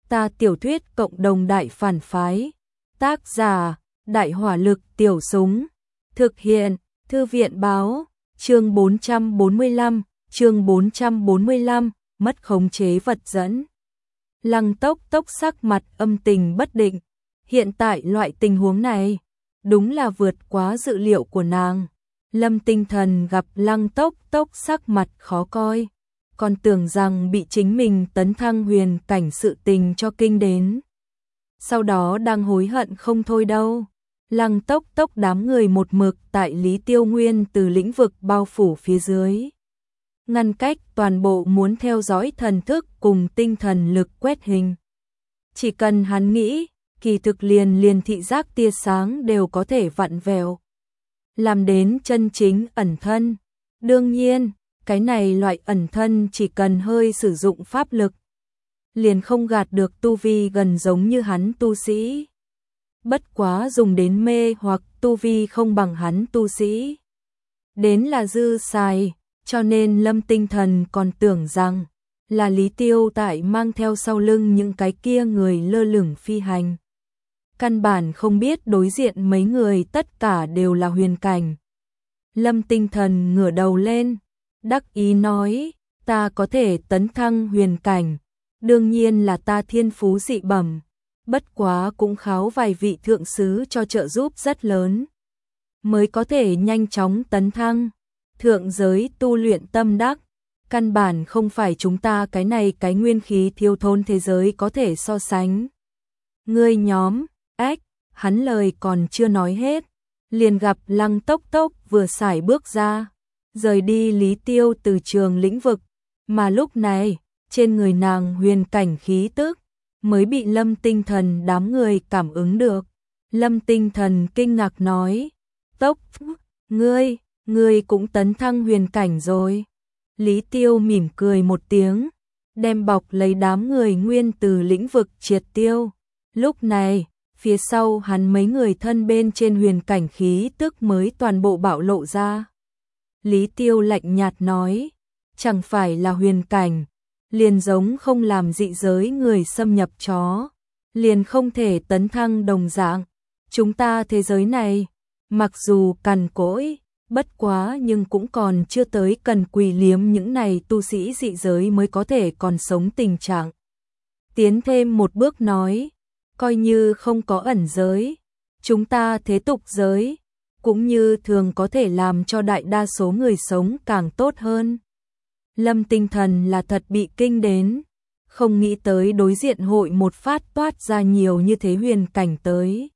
Ta tiểu thuyết cộng đồng đại phản phái. Tác giả, Đại hỏa lực tiểu súng. Thực hiện, Thư viện báo, chương 445, mất khống chế vật dẫn. Lăng Tốc Tốc sắc mặt âm tình bất định. Hiện tại loại tình huống này, đúng là vượt quá dự liệu của nàng. Lâm Tinh Thần gặp Lăng Tốc Tốc sắc mặt khó coi, còn tưởng rằng bị chính mình tấn thăng huyền cảnh sự tình cho kinh đến. Sau đó đang hối hận không thôi đâu. Lăng Tốc Tốc đám người một mực tại Lý Tiêu Nguyên từ lĩnh vực bao phủ phía dưới, ngăn cách toàn bộ muốn theo dõi thần thức cùng tinh thần lực quét hình. Chỉ cần hắn nghĩ, kỳ thực liền thị giác tia sáng đều có thể vặn vẹo, làm đến chân chính ẩn thân. Đương nhiên, cái này loại ẩn thân chỉ cần hơi sử dụng pháp lực, liền không gạt được tu vi gần giống như hắn tu sĩ. Bất quá dùng đến mê hoặc tu vi không bằng hắn tu sĩ, đến là dư xài, cho nên Lâm Tinh Thần còn tưởng rằng là Lý Tiêu tại mang theo sau lưng những cái kia người lơ lửng phi hành. Căn bản không biết đối diện mấy người tất cả đều là huyền cảnh. Lâm Tinh Thần ngửa đầu lên, đắc ý nói, ta có thể tấn thăng huyền cảnh, đương nhiên là ta thiên phú dị bẩm, bất quá cũng kháo vài vị thượng sứ cho trợ giúp rất lớn, mới có thể nhanh chóng tấn thăng. Thượng giới tu luyện tâm đắc, căn bản không phải chúng ta cái này cái nguyên khí thiếu thốn thế giới có thể so sánh. Ngươi nhóm, ếch, hắn lời còn chưa nói hết, liền gặp Lăng Tốc Tốc vừa sải bước ra, rời đi Lý Tiêu từ trường lĩnh vực, mà lúc này, trên người nàng huyền cảnh khí tức, mới bị Lâm Tinh Thần đám người cảm ứng được. Lâm Tinh Thần kinh ngạc nói, Tốc, ngươi cũng tấn thăng huyền cảnh rồi. Lý Tiêu mỉm cười một tiếng, đem bọc lấy đám người nguyên từ lĩnh vực triệt tiêu. Lúc này, phía sau hắn mấy người thân bên trên huyền cảnh khí tức mới toàn bộ bạo lộ ra. Lý Tiêu lạnh nhạt nói, chẳng phải là huyền cảnh, liền giống không làm dị giới người xâm nhập chó, liền không thể tấn thăng đồng dạng. Chúng ta thế giới này, mặc dù cằn cỗi, bất quá nhưng cũng còn chưa tới cần quỳ liếm những này tu sĩ dị giới mới có thể còn sống tình trạng. Tiến thêm một bước nói, coi như không có ẩn giới, chúng ta thế tục giới, cũng như thường có thể làm cho đại đa số người sống càng tốt hơn. Lâm Tinh Thần là thật bị kinh đến, không nghĩ tới đối diện hội một phát toát ra nhiều như thế huyền cảnh tới.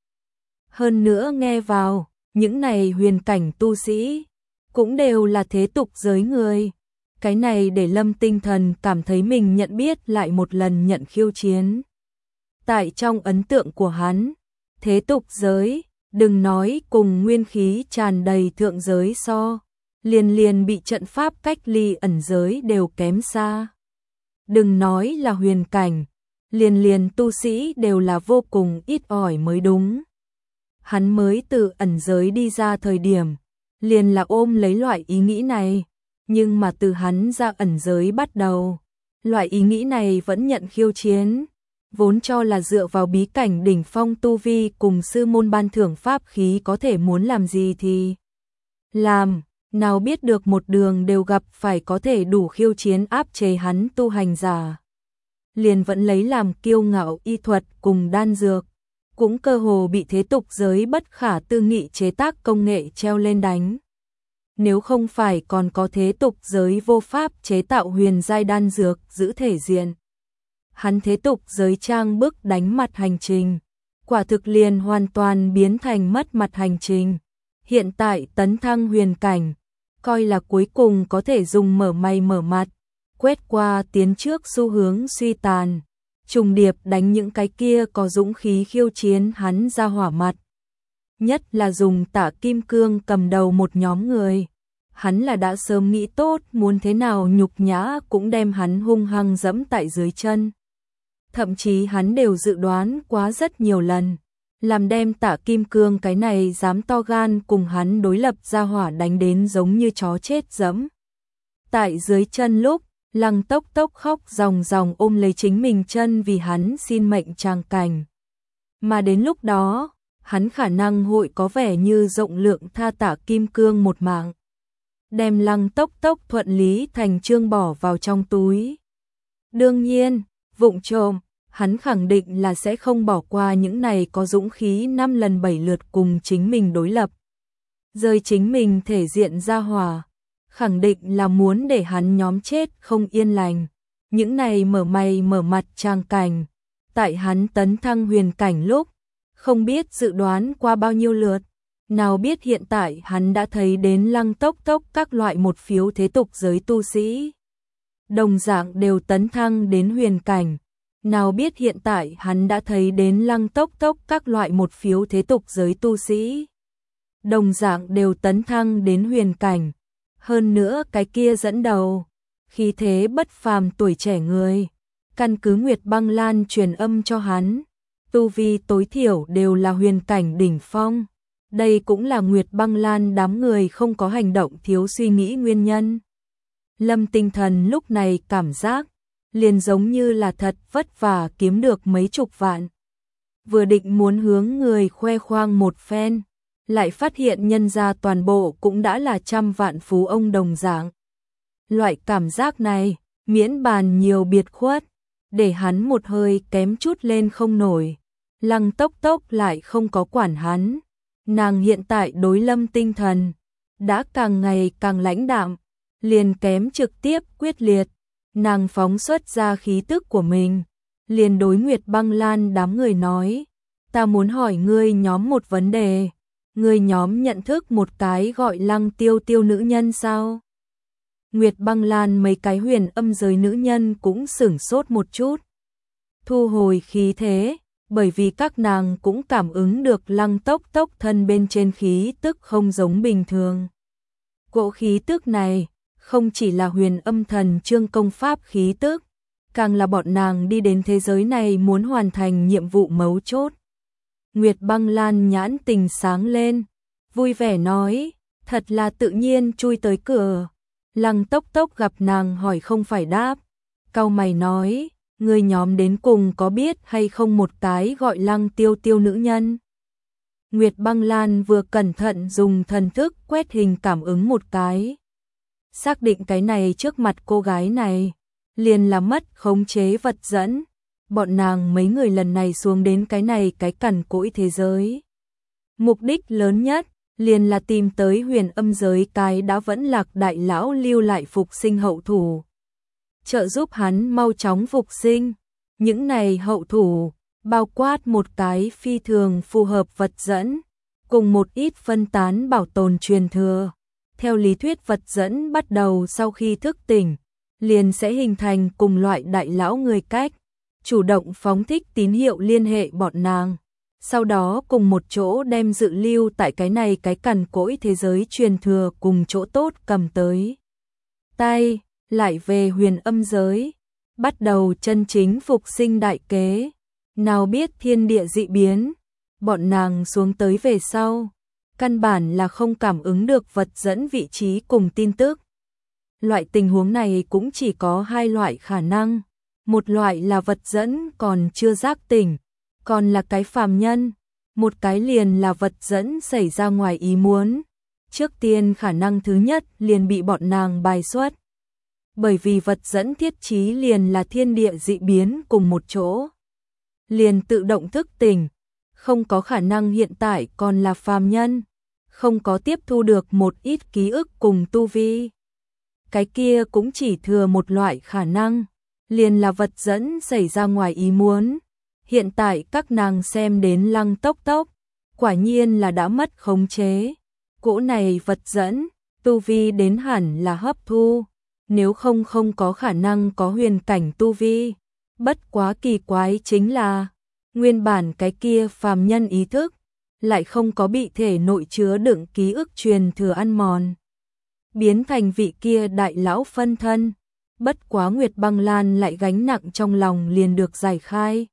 Hơn nữa nghe vào, những này huyền cảnh tu sĩ, cũng đều là thế tục giới người. Cái này để Lâm Tinh Thần cảm thấy mình nhận biết lại một lần nhận khiêu chiến. Tại trong ấn tượng của hắn, thế tục giới, đừng nói cùng nguyên khí tràn đầy thượng giới so, liền bị trận pháp cách ly ẩn giới đều kém xa. Đừng nói là huyền cảnh, liền tu sĩ đều là vô cùng ít ỏi mới đúng. Hắn mới từ ẩn giới đi ra thời điểm, liền là ôm lấy loại ý nghĩ này, nhưng mà từ hắn ra ẩn giới bắt đầu, loại ý nghĩ này vẫn nhận khiêu chiến, vốn cho là dựa vào bí cảnh đỉnh phong tu vi cùng sư môn ban thưởng pháp khí có thể muốn làm gì thì làm, nào biết được một đường đều gặp phải có thể đủ khiêu chiến áp chế hắn tu hành giả. Liền vẫn lấy làm kiêu ngạo y thuật cùng đan dược, cũng cơ hồ bị thế tục giới bất khả tư nghị chế tác công nghệ treo lên đánh. Nếu không phải còn có thế tục giới vô pháp chế tạo huyền giai đan dược giữ thể diện, hắn thế tục giới trang bức đánh mặt hành trình, quả thực liền hoàn toàn biến thành mất mặt hành trình. Hiện tại tấn thăng huyền cảnh, coi là cuối cùng có thể dùng mở mày mở mặt, quét qua tiến trước xu hướng suy tàn, trùng điệp đánh những cái kia có dũng khí khiêu chiến hắn ra hỏa mặt. Nhất là dùng Tả Kim Cương cầm đầu một nhóm người, hắn là đã sớm nghĩ tốt muốn thế nào nhục nhã cũng đem hắn hung hăng dẫm tại dưới chân. Thậm chí hắn đều dự đoán quá rất nhiều lần, làm đem Tả Kim Cương cái này dám to gan cùng hắn đối lập ra hỏa đánh đến giống như chó chết dẫm tại dưới chân lúc, Lăng Tốc Tốc khóc ròng ròng ôm lấy chính mình chân vì hắn xin mệnh tràng cảnh. Mà đến lúc đó, hắn khả năng hội có vẻ như rộng lượng tha tả kim cương một mạng. Đem Lăng Tốc Tốc thuận lý thành chương bỏ vào trong túi. Đương nhiên, vụng trộm, hắn khẳng định là sẽ không bỏ qua những này có dũng khí 5 lần 7 lượt cùng chính mình đối lập. Rơi chính mình thể diện ra hỏa, khẳng định là muốn để hắn nhóm chết không yên lành. Những này mở mày mở mặt trang cảnh, tại hắn tấn thăng huyền cảnh lúc, không biết dự đoán qua bao nhiêu lượt, nào biết hiện tại hắn đã thấy đến Lăng Tốc Tốc các loại một phiếu thế tục giới tu sĩ. Đồng dạng đều tấn thăng đến huyền cảnh, nào biết hiện tại hắn đã thấy đến Lăng Tốc Tốc các loại một phiếu thế tục giới tu sĩ. Đồng dạng đều tấn thăng đến huyền cảnh, hơn nữa cái kia dẫn đầu, khí thế bất phàm tuổi trẻ người, căn cứ Nguyệt Băng Lan truyền âm cho hắn, tu vi tối thiểu đều là huyền cảnh đỉnh phong. Đây cũng là Nguyệt Băng Lan đám người không có hành động thiếu suy nghĩ nguyên nhân. Lâm Tinh Thần lúc này cảm giác liền giống như là thật vất vả kiếm được mấy chục vạn. Vừa định muốn hướng người khoe khoang một phen, lại phát hiện nhân gia toàn bộ cũng đã là trăm vạn phú ông đồng dạng. Loại cảm giác này, miễn bàn nhiều biệt khuất, để hắn một hơi kém chút lên không nổi. Lăng Tốc Tốc lại không có quản hắn. Nàng hiện tại đối Lâm Tinh Thần đã càng ngày càng lãnh đạm, liền kém trực tiếp quyết liệt. Nàng phóng xuất ra khí tức của mình, liền đối Nguyệt Băng Lan đám người nói, ta muốn hỏi ngươi nhóm một vấn đề, ngươi nhóm nhận thức một cái gọi Lăng Tiêu Tiêu nữ nhân sao? Nguyệt Băng Lan mấy cái huyền âm giới nữ nhân cũng sửng sốt một chút, thu hồi khí thế, bởi vì các nàng cũng cảm ứng được Lăng Tốc Tốc thân bên trên khí tức không giống bình thường. Cỗ khí tức này không chỉ là huyền âm thần chương công pháp khí tức, càng là bọn nàng đi đến thế giới này muốn hoàn thành nhiệm vụ mấu chốt. Nguyệt Băng Lan nhãn tình sáng lên, vui vẻ nói, thật là tự nhiên chui tới cửa. Lăng Tốc Tốc gặp nàng hỏi không phải đáp, cau mày nói, người nhóm đến cùng có biết hay không một cái gọi Lăng Tiêu Tiêu nữ nhân? Nguyệt Băng Lan vừa cẩn thận dùng thần thức quét hình cảm ứng một cái. Xác định cái này trước mặt cô gái này, liền là mất khống chế vật dẫn. Bọn nàng mấy người lần này xuống đến cái này cái cằn cỗi thế giới. Mục đích lớn nhất, liền là tìm tới huyền âm giới cái đã vẫn lạc đại lão lưu lại phục sinh hậu thủ. Trợ giúp hắn mau chóng phục sinh. Những này hậu thủ, bao quát một cái phi thường phù hợp vật dẫn, cùng một ít phân tán bảo tồn truyền thừa. Theo lý thuyết vật dẫn bắt đầu sau khi thức tỉnh, liền sẽ hình thành cùng loại đại lão người cách, chủ động phóng thích tín hiệu liên hệ bọn nàng. Sau đó cùng một chỗ đem dự lưu tại cái này cái cằn cỗi thế giới truyền thừa cùng chỗ tốt cầm tới tay, lại về huyền âm giới, bắt đầu chân chính phục sinh đại kế. Nào biết thiên địa dị biến, bọn nàng xuống tới về sau, căn bản là không cảm ứng được vật dẫn vị trí cùng tin tức. Loại tình huống này cũng chỉ có hai loại khả năng, một loại là vật dẫn còn chưa giác tỉnh, còn là cái phàm nhân, một cái liền là vật dẫn xảy ra ngoài ý muốn. Trước tiên khả năng thứ nhất liền bị bọn nàng bài xuất. Bởi vì vật dẫn thiết trí liền là thiên địa dị biến cùng một chỗ, liền tự động thức tỉnh, không có khả năng hiện tại còn là phàm nhân, không có tiếp thu được một ít ký ức cùng tu vi. Cái kia cũng chỉ thừa một loại khả năng, liền là vật dẫn xảy ra ngoài ý muốn. Hiện tại các nàng xem đến Lăng Tốc Tốc, quả nhiên là đã mất khống chế. Cỗ này vật dẫn, tu vi đến hẳn là hấp thu, nếu không không có khả năng có huyền cảnh tu vi. Bất quá kỳ quái chính là, nguyên bản cái kia phàm nhân ý thức, lại không có bị thể nội chứa đựng ký ức truyền thừa ăn mòn, biến thành vị kia đại lão phân thân. Bất quá Nguyệt Băng Lan lại gánh nặng trong lòng liền được giải khai.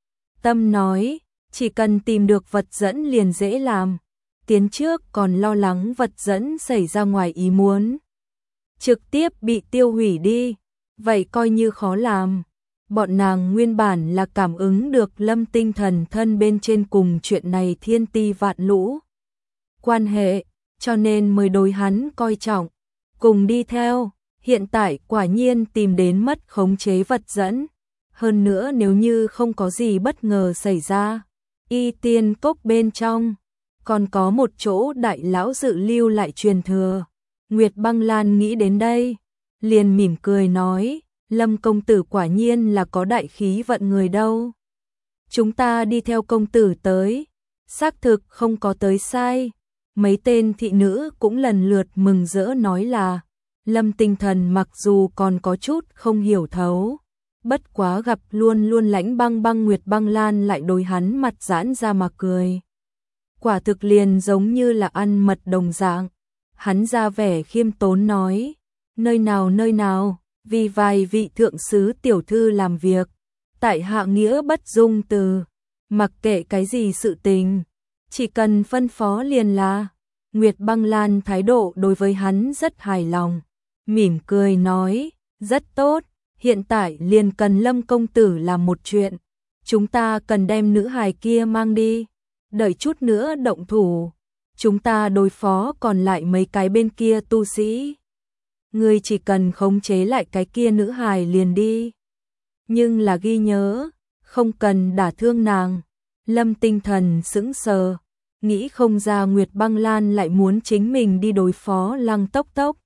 Tâm nói, chỉ cần tìm được vật dẫn liền dễ làm, tiến trước còn lo lắng vật dẫn xảy ra ngoài ý muốn, trực tiếp bị tiêu hủy đi. vậy coi như khó làm. Bọn nàng nguyên bản là cảm ứng được Lâm Tinh Thần thân bên trên cùng chuyện này thiên ti vạn lũ quan hệ, cho nên mới đối hắn coi trọng, cùng đi theo. Hiện tại quả nhiên tìm đến mất khống chế vật dẫn. Hơn nữa nếu như không có gì bất ngờ xảy ra, Y Tiên Cốc bên trong còn có một chỗ đại lão dự lưu lại truyền thừa. Nguyệt Băng Lan nghĩ đến đây, liền mỉm cười nói, Lâm công tử quả nhiên là có đại khí vận người đâu. Chúng ta đi theo công tử tới, xác thực không có tới sai. Mấy tên thị nữ cũng lần lượt mừng rỡ nói là, Lâm Tinh Thần mặc dù còn có chút không hiểu thấu, bất quá gặp luôn luôn lãnh băng băng Nguyệt Băng Lan lại đối hắn mặt giãn ra mà cười. Quả thực liền giống như là ăn mật đồng dạng. Hắn ra vẻ khiêm tốn nói, nơi nào, vì vài vị thượng sứ tiểu thư làm việc, tại hạ nghĩa bất dung từ, mặc kệ cái gì sự tình, chỉ cần phân phó liền là. Nguyệt Băng Lan thái độ đối với hắn rất hài lòng, mỉm cười nói, rất tốt, hiện tại liền cần Lâm công tử làm một chuyện, chúng ta cần đem nữ hài kia mang đi, đợi chút nữa động thủ, chúng ta đối phó còn lại mấy cái bên kia tu sĩ. Ngươi chỉ cần khống chế lại cái kia nữ hài liền đi. Nhưng là ghi nhớ, không cần đả thương nàng. Lâm Tinh Thần sững sờ, nghĩ không ra Nguyệt Băng Lan lại muốn chính mình đi đối phó Lăng Tốc Tốc.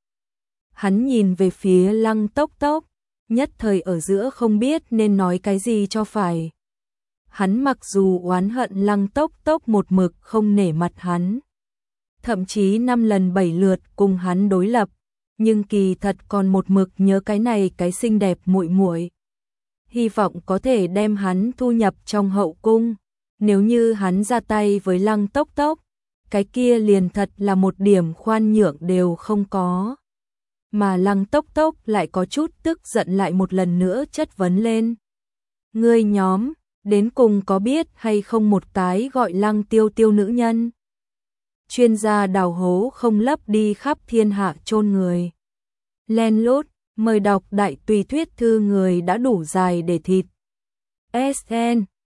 Hắn nhìn về phía Lăng Tốc Tốc, nhất thời ở giữa không biết nên nói cái gì cho phải. Hắn mặc dù oán hận Lăng Tốc Tốc một mực không nể mặt hắn, thậm chí 5 lần 7 lượt cùng hắn đối lập, nhưng kỳ thật còn một mực nhớ cái này cái xinh đẹp muội muội. Hy vọng có thể đem hắn thu nhập trong hậu cung, nếu như hắn ra tay với Lăng Tốc Tốc, cái kia liền thật là một điểm khoan nhượng đều không có. Mà Lăng Tốc Tốc lại có chút tức giận lại một lần nữa chất vấn lên. Ngươi nhóm, đến cùng có biết hay không một cái gọi Lăng Tiêu Tiêu nữ nhân? Chuyên gia đào hố không lấp đi khắp thiên hạ chôn người. Len lút, mời đọc đại tùy thuyết thư người đã đủ dài để thịt. SN